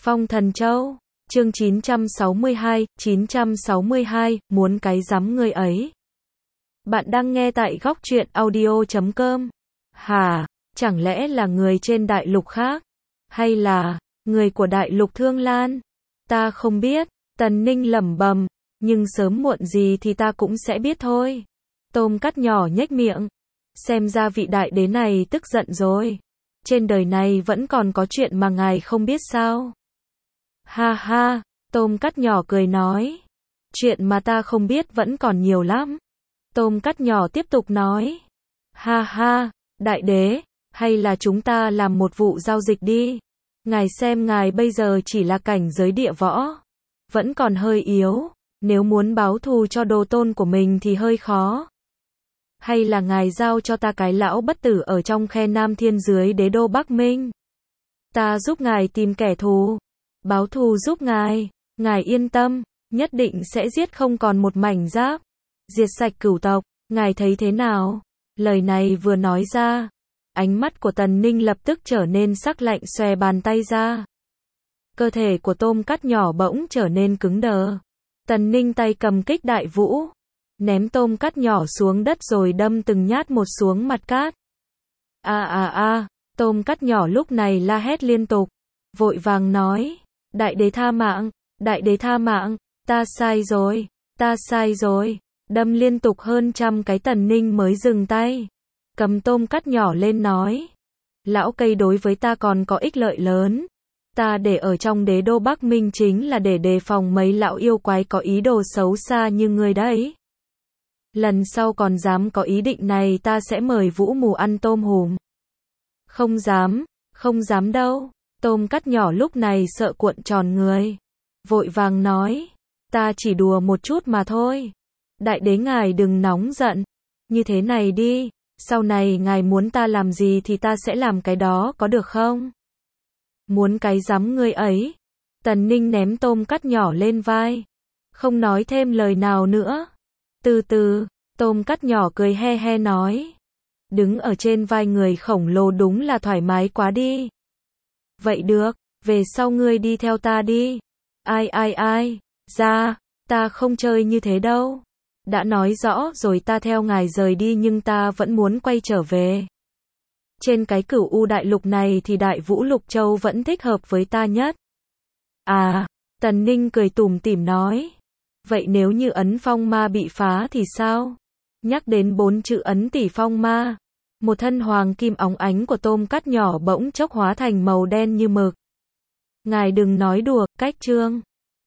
Phong Thần Châu, chương 962, muốn cái rắm ngươi ấy. Bạn đang nghe tại góc truyện audio.com. Hả, chẳng lẽ là người trên đại lục khác? Hay là người của đại lục Thương Lan? Ta không biết, Tần Ninh lẩm bẩm, nhưng sớm muộn gì thì ta cũng sẽ biết thôi. Tôm cắt nhỏ nhếch miệng. Xem ra vị đại đế này tức giận rồi. Trên đời này vẫn còn có chuyện mà ngài không biết sao? Ha ha, tôm cắt nhỏ cười nói. Chuyện mà ta không biết vẫn còn nhiều lắm. Tôm cắt nhỏ tiếp tục nói. Ha ha, đại đế, hay là chúng ta làm một vụ giao dịch đi. Ngài xem ngài bây giờ chỉ là cảnh giới địa võ. Vẫn còn hơi yếu, nếu muốn báo thù cho đồ tôn của mình thì hơi khó. Hay là ngài giao cho ta cái lão bất tử ở trong khe Nam Thiên dưới đế đô Bắc Minh. Ta giúp ngài tìm kẻ thù. Báo thù giúp ngài yên tâm, nhất định sẽ giết không còn một mảnh giáp. Diệt sạch cửu tộc, ngài thấy thế nào? Lời này vừa nói ra, ánh mắt của Tần Ninh lập tức trở nên sắc lạnh, xòe bàn tay ra. Cơ thể của tôm cắt nhỏ bỗng trở nên cứng đờ. Tần Ninh tay cầm kích đại vũ, ném tôm cắt nhỏ xuống đất rồi đâm từng nhát một xuống mặt cát. Tôm cắt nhỏ lúc này la hét liên tục, vội vàng nói, đại đế tha mạng, ta sai rồi, đâm liên tục hơn trăm cái. Tần Ninh mới dừng tay, cầm tôm cắt nhỏ lên nói, lão cây đối với ta còn có ích lợi lớn. Ta để ở trong đế đô Bắc Minh chính là để đề phòng mấy lão yêu quái có ý đồ xấu xa như ngươi đấy. Lần sau còn dám có ý định này ta sẽ mời Vũ Mù ăn tôm hùm. Không dám đâu. Tôm cắt nhỏ lúc này sợ cuộn tròn người, vội vàng nói, ta chỉ đùa một chút mà thôi. Đại đế ngài đừng nóng giận, như thế này đi, sau này ngài muốn ta làm gì thì ta sẽ làm cái đó, có được không? Muốn cái rắm ngươi ấy. Tần Ninh ném tôm cắt nhỏ lên vai, không nói thêm lời nào nữa. Từ từ, tôm cắt nhỏ cười he he nói, đứng ở trên vai người khổng lồ đúng là thoải mái quá đi. Vậy được, về sau ngươi đi theo ta đi. Ai, ra, ta không chơi như thế đâu. Đã nói rõ rồi, ta theo ngài rời đi nhưng ta vẫn muốn quay trở về. Trên cái Cửu U đại lục này thì Đại Vũ Lục Châu vẫn thích hợp với ta nhất. Tần Ninh cười tủm tỉm nói. Vậy nếu như ấn phong ma bị phá thì sao? Nhắc đến 4 chữ ấn tỷ phong ma, một thân hoàng kim óng ánh của tôm cắt nhỏ bỗng chốc hóa thành màu đen như mực. Ngài đừng nói đùa, cách chương